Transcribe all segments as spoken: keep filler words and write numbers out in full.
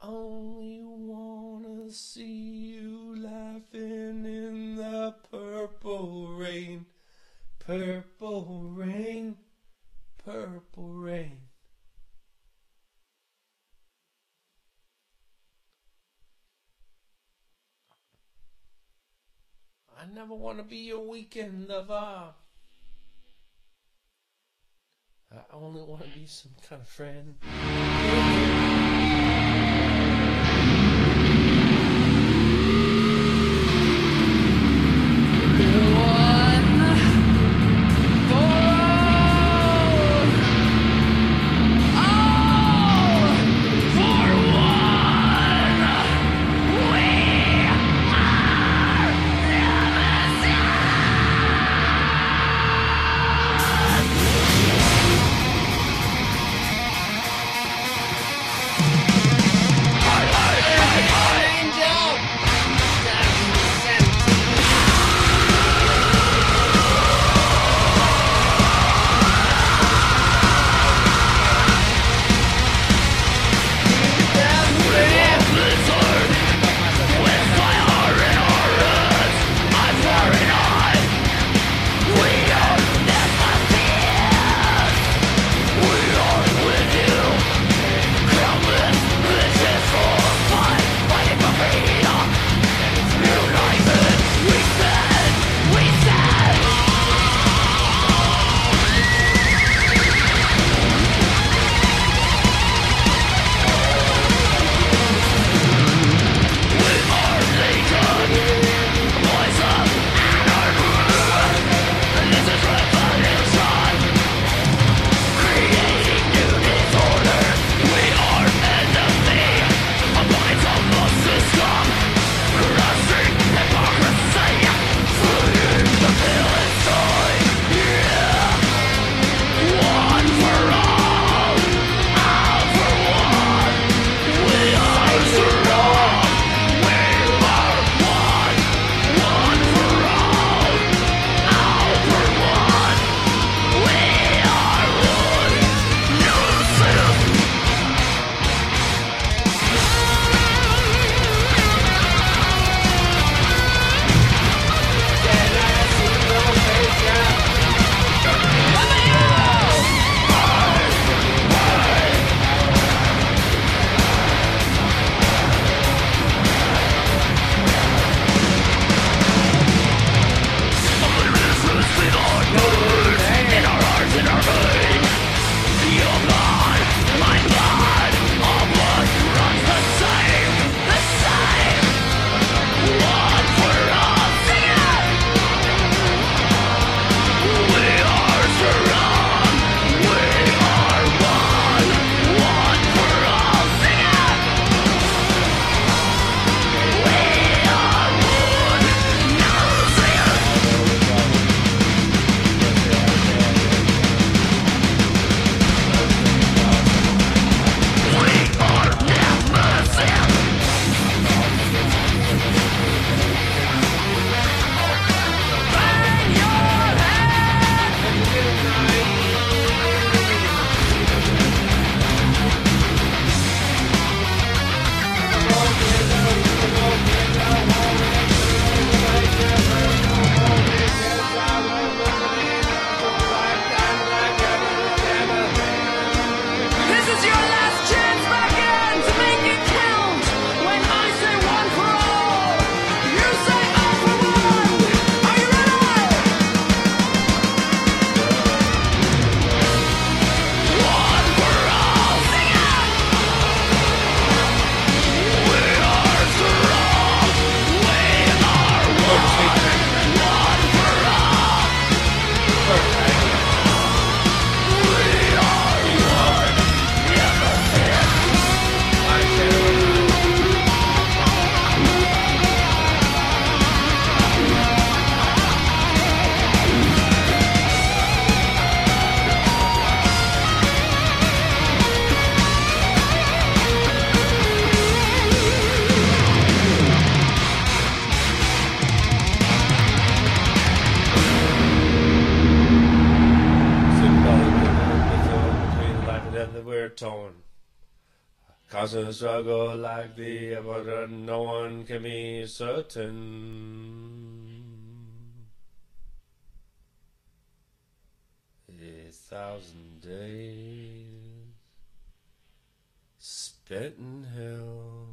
only wanna see you laughing in the purple rain, purple rain, purple rain. I never want to be your weekend lover. I only want to be some kind of friend. Constant struggle like the but no one can be certain. A thousand days spent in hell,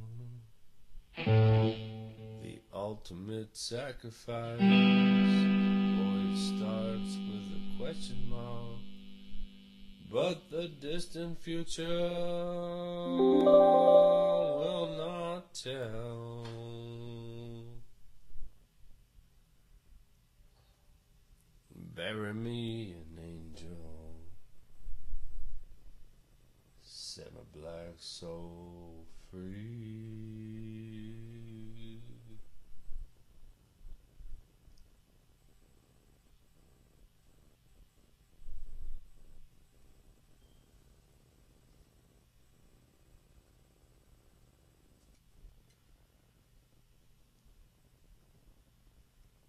the ultimate sacrifice. Voyage starts with a question mark, but the distant future will not tell. Bury me an angel, set my black soul free.